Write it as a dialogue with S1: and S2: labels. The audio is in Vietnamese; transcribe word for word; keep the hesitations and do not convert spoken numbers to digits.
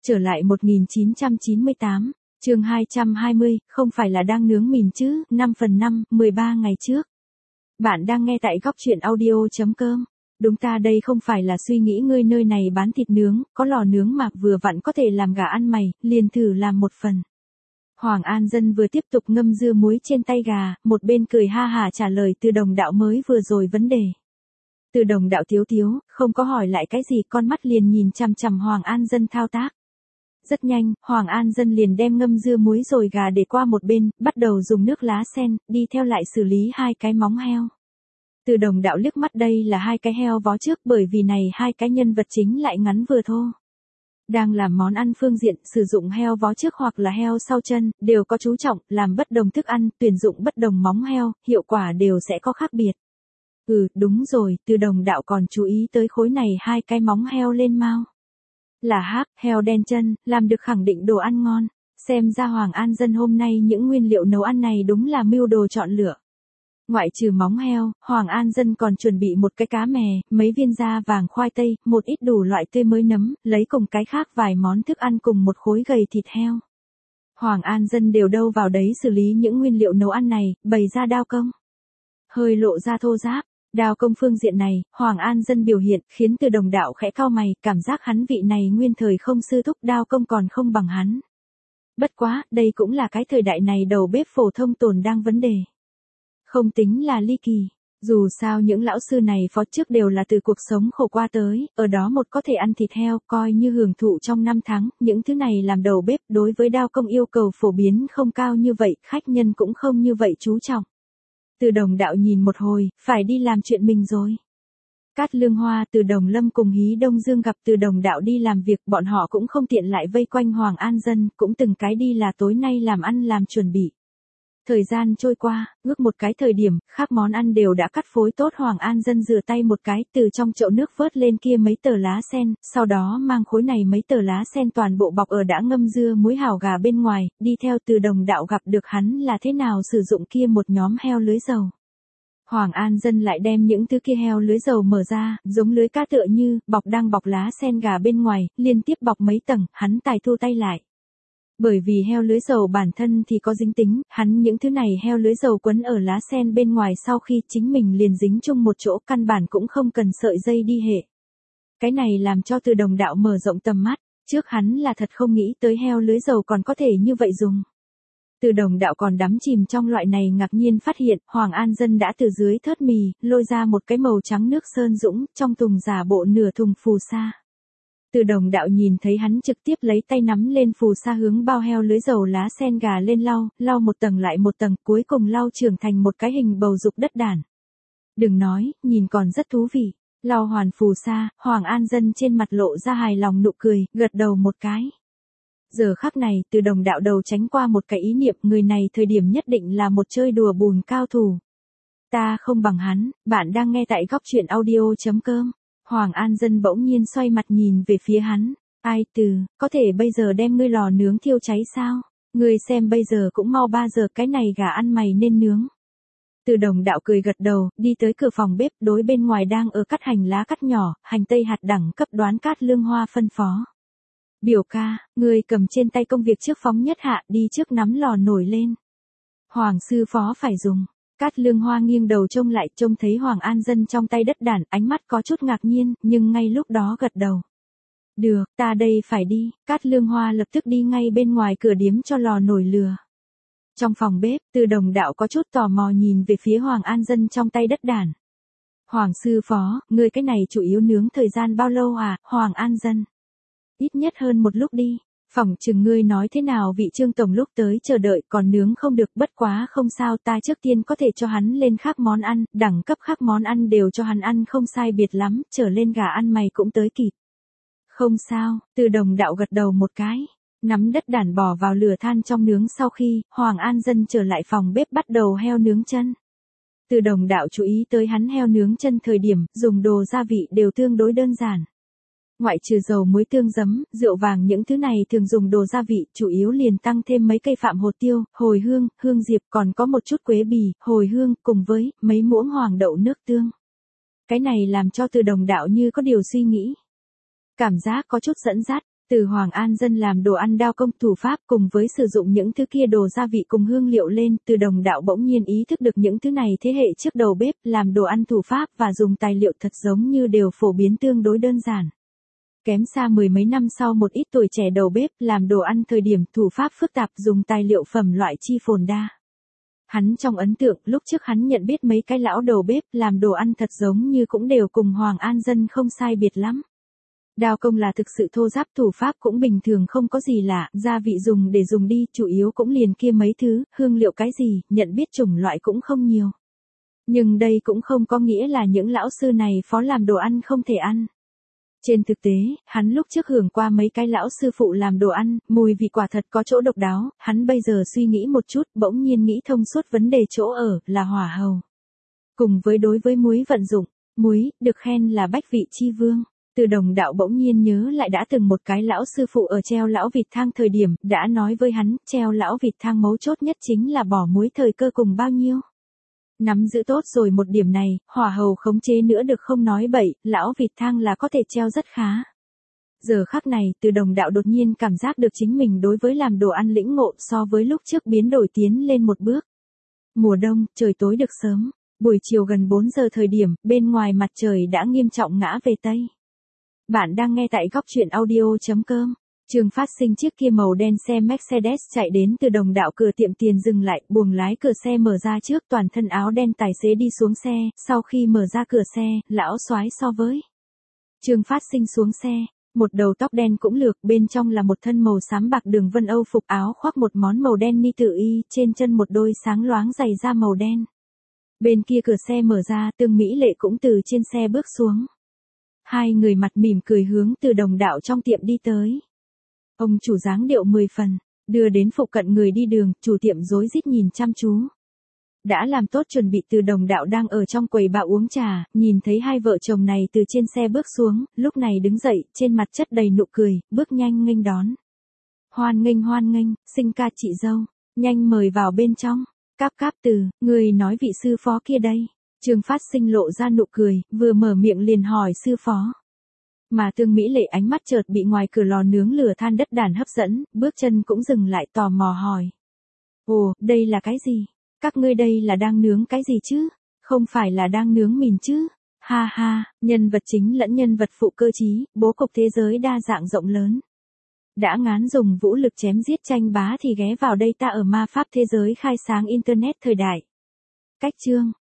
S1: Trở lại một nghìn chín trăm chín mươi tám, chương hai trăm hai mươi, không phải là đang nướng mìn chứ, năm phần năm, mười ba ngày trước. Bạn đang nghe tại góc truyện audio.com. Đúng ta đây không phải là suy nghĩ ngươi nơi này bán thịt nướng, có lò nướng mà vừa vặn có thể làm gà ăn mày, liền thử làm một phần. Hoàng An Dân vừa tiếp tục ngâm dưa muối trên tay gà, một bên cười ha hả trả lời Từ Đồng đạo mới vừa rồi vấn đề. Từ Đồng đạo thiếu thiếu, không có hỏi lại cái gì, con mắt liền nhìn chằm chằm Hoàng An Dân thao tác. Rất nhanh, Hoàng An Dân liền đem ngâm dưa muối rồi gà để qua một bên, bắt đầu dùng nước lá sen, đi theo lại xử lý hai cái móng heo. Từ Đồng đạo liếc mắt đây là hai cái heo vó trước, bởi vì này hai cái nhân vật chính lại ngắn vừa thô. Đang làm món ăn phương diện, sử dụng heo vó trước hoặc là heo sau chân, đều có chú trọng, làm bất đồng thức ăn, tuyển dụng bất đồng móng heo, hiệu quả đều sẽ có khác biệt. Ừ, đúng rồi, Từ Đồng đạo còn chú ý tới khối này hai cái móng heo lên mao. Là hác, heo đen chân, làm được khẳng định đồ ăn ngon. Xem ra Hoàng An Dân hôm nay những nguyên liệu nấu ăn này đúng là mưu đồ chọn lựa. Ngoại trừ móng heo, Hoàng An Dân còn chuẩn bị một cái cá mè, mấy viên da vàng khoai tây, một ít đủ loại tươi mới nấm, lấy cùng cái khác vài món thức ăn cùng một khối gầy thịt heo. Hoàng An Dân đều đâu vào đấy xử lý những nguyên liệu nấu ăn này, bày ra đao công. Hơi lộ ra thô ráp. Đao công phương diện này, Hoàng An Dân biểu hiện, khiến Từ Đồng đạo khẽ cau mày, cảm giác hắn vị này nguyên thời không sư thúc đao công còn không bằng hắn. Bất quá, đây cũng là cái thời đại này đầu bếp phổ thông tồn đang vấn đề. Không tính là ly kỳ. Dù sao những lão sư này phó trước đều là từ cuộc sống khổ qua tới, ở đó một có thể ăn thịt heo, coi như hưởng thụ trong năm tháng, những thứ này làm đầu bếp đối với đao công yêu cầu phổ biến không cao như vậy, khách nhân cũng không như vậy chú trọng. Từ Đồng đạo nhìn một hồi, phải đi làm chuyện mình rồi. Cát Lương Hoa, Từ Đồng Lâm cùng Hí Đông Dương gặp Từ Đồng đạo đi làm việc, bọn họ cũng không tiện lại vây quanh Hoàng An Dân, cũng từng cái đi là tối nay làm ăn làm chuẩn bị. Thời gian trôi qua, ước một cái thời điểm, khác món ăn đều đã cắt phối tốt. Hoàng An Dân rửa tay một cái, từ trong chậu nước vớt lên kia mấy tờ lá sen, sau đó mang khối này mấy tờ lá sen toàn bộ bọc ở đã ngâm dưa muối hảo gà bên ngoài, đi theo Từ Đồng đạo gặp được hắn là thế nào sử dụng kia một nhóm heo lưới dầu. Hoàng An Dân lại đem những thứ kia heo lưới dầu mở ra, giống lưới cá tựa như, bọc đang bọc lá sen gà bên ngoài, liên tiếp bọc mấy tầng, hắn tài thu tay lại. Bởi vì heo lưới dầu bản thân thì có dính tính, hắn những thứ này heo lưới dầu quấn ở lá sen bên ngoài sau khi chính mình liền dính chung một chỗ, căn bản cũng không cần sợi dây đi hệ. Cái này làm cho Từ Đồng đạo mở rộng tầm mắt, trước hắn là thật không nghĩ tới heo lưới dầu còn có thể như vậy dùng. Từ Đồng đạo còn đắm chìm trong loại này ngạc nhiên phát hiện, Hoàng An Dân đã từ dưới thớt mì, lôi ra một cái màu trắng nước sơn dũng, trong thùng giả bộ nửa thùng phù sa. Từ Đồng đạo nhìn thấy hắn trực tiếp lấy tay nắm lên phù sa hướng bao heo lưới dầu lá sen gà lên lau, lau một tầng lại một tầng, cuối cùng lau trưởng thành một cái hình bầu dục đất đản. Đừng nói, nhìn còn rất thú vị. Lau hoàn phù sa, Hoàng An Dân trên mặt lộ ra hài lòng nụ cười, gật đầu một cái. Giờ khắc này, Từ Đồng đạo đầu tránh qua một cái ý niệm, người này thời điểm nhất định là một chơi đùa bùn cao thủ. Ta không bằng hắn. Bạn đang nghe tại góc truyện audio.com. Hoàng An Dân bỗng nhiên xoay mặt nhìn về phía hắn. Ai Từ, có thể bây giờ đem ngươi lò nướng thiêu cháy sao? Ngươi xem bây giờ cũng mau ba giờ, cái này gà ăn mày nên nướng. Từ Đồng đạo cười gật đầu, đi tới cửa phòng bếp, đối bên ngoài đang ở cắt hành lá cắt nhỏ, hành tây hạt đẳng cấp đoán Cát Lương Hoa phân phó. Biểu ca, ngươi cầm trên tay công việc trước phóng nhất hạ, đi trước nắm lò nổi lên. Hoàng sư phó phải dùng. Cát Lương Hoa nghiêng đầu trông lại, trông thấy Hoàng An Dân trong tay đất đản, ánh mắt có chút ngạc nhiên, nhưng ngay lúc đó gật đầu. Được, ta đây phải đi. Cát Lương Hoa lập tức đi ngay bên ngoài cửa điếm cho lò nổi lửa. Trong phòng bếp, Từ Đồng đạo có chút tò mò nhìn về phía Hoàng An Dân trong tay đất đản. Hoàng sư phó, ngươi cái này chủ yếu nướng thời gian bao lâu à, Hoàng An Dân? Ít nhất hơn một lúc đi. Phỏng chừng ngươi nói thế nào vị Trương tổng lúc tới chờ đợi còn nướng không được, bất quá không sao, ta trước tiên có thể cho hắn lên khác món ăn, đẳng cấp khác món ăn đều cho hắn ăn không sai biệt lắm, trở lên gà ăn mày cũng tới kịp. Không sao, Từ Đồng đạo gật đầu một cái, nắm đất đản bỏ vào lửa than trong nướng. Sau khi Hoàng An Dân trở lại phòng bếp bắt đầu heo nướng chân. Từ Đồng đạo chú ý tới hắn heo nướng chân thời điểm dùng đồ gia vị đều tương đối đơn giản. Ngoại trừ dầu muối tương giấm, rượu vàng những thứ này thường dùng đồ gia vị, chủ yếu liền tăng thêm mấy cây phạm hồ tiêu, hồi hương, hương diệp, còn có một chút quế bì, hồi hương, cùng với mấy muỗng hoàng đậu nước tương. Cái này làm cho Từ Đồng đạo như có điều suy nghĩ. Cảm giác có chút dẫn dắt, Từ Hoàng An Dân làm đồ ăn đao công thủ pháp cùng với sử dụng những thứ kia đồ gia vị cùng hương liệu lên, Từ Đồng Đạo bỗng nhiên ý thức được những thứ này thế hệ trước đầu bếp làm đồ ăn thủ pháp và dùng tài liệu thật giống như đều phổ biến tương đối đơn giản. Kém xa mười mấy năm sau một ít tuổi trẻ đầu bếp làm đồ ăn thời điểm thủ pháp phức tạp dùng tài liệu phẩm loại chi phồn đa. Hắn trong ấn tượng lúc trước hắn nhận biết mấy cái lão đầu bếp làm đồ ăn thật giống như cũng đều cùng Hoàng An Dân không sai biệt lắm. Đao công là thực sự thô ráp, thủ pháp cũng bình thường không có gì lạ, gia vị dùng để dùng đi, chủ yếu cũng liền kia mấy thứ, hương liệu cái gì, nhận biết chủng loại cũng không nhiều. Nhưng đây cũng không có nghĩa là những lão sư này phó làm đồ ăn không thể ăn. Trên thực tế, hắn lúc trước hưởng qua mấy cái lão sư phụ làm đồ ăn, mùi vị quả thật có chỗ độc đáo, hắn bây giờ suy nghĩ một chút, bỗng nhiên nghĩ thông suốt vấn đề chỗ ở, là hỏa hầu. Cùng với đối với muối vận dụng, muối, được khen là bách vị chi vương. Từ Đồng Đạo bỗng nhiên nhớ lại đã từng một cái lão sư phụ ở treo lão vịt thang thời điểm, đã nói với hắn, treo lão vịt thang mấu chốt nhất chính là bỏ muối thời cơ cùng bao nhiêu. Nắm giữ tốt rồi một điểm này, hỏa hầu khống chế nữa được không nói bậy, lão vịt thang là có thể treo rất khá. Giờ khắc này, Từ Đồng Đạo đột nhiên cảm giác được chính mình đối với làm đồ ăn lĩnh ngộ so với lúc trước biến đổi tiến lên một bước. Mùa đông, trời tối được sớm, buổi chiều gần bốn giờ thời điểm, bên ngoài mặt trời đã nghiêm trọng ngã về Tây. Bạn đang nghe tại góc truyện audio chấm com. Trường phát sinh chiếc kia màu đen xe Mercedes chạy đến Từ Đồng Đạo cửa tiệm tiền dừng lại, buồng lái cửa xe mở ra trước, toàn thân áo đen tài xế đi xuống xe, sau khi mở ra cửa xe, lão soái so với. Trường phát sinh xuống xe, một đầu tóc đen cũng lược, bên trong là một thân màu xám bạc đường vân Âu phục, áo khoác một món màu đen ni tự y, trên chân một đôi sáng loáng giày da màu đen. Bên kia cửa xe mở ra, Tương Mỹ Lệ cũng từ trên xe bước xuống. Hai người mặt mỉm cười hướng Từ Đồng Đạo trong tiệm đi tới. Ông chủ dáng điệu mười phần, đưa đến phụ cận người đi đường, chủ tiệm rối rít nhìn chăm chú. Đã làm tốt chuẩn bị, Từ Đồng Đạo đang ở trong quầy bạo uống trà, nhìn thấy hai vợ chồng này từ trên xe bước xuống, lúc này đứng dậy, trên mặt chất đầy nụ cười, bước nhanh nghênh đón. Hoan nghênh hoan nghênh, sinh ca chị dâu, nhanh mời vào bên trong. Cáp cáp Từ, người nói vị sư phó kia đây. Trương Phát Sinh lộ ra nụ cười, vừa mở miệng liền hỏi sư phó. Mà Tương Mỹ Lệ ánh mắt chợt bị ngoài cửa lò nướng lửa than đất đàn hấp dẫn, bước chân cũng dừng lại tò mò hỏi. Ồ, đây là cái gì? Các ngươi đây là đang nướng cái gì chứ? Không phải là đang nướng mìn chứ? Ha ha, nhân vật chính lẫn nhân vật phụ cơ trí, bố cục thế giới đa dạng rộng lớn. Đã ngán dùng vũ lực chém giết tranh bá thì ghé vào đây ta ở ma pháp thế giới khai sáng internet thời đại. Cách chương.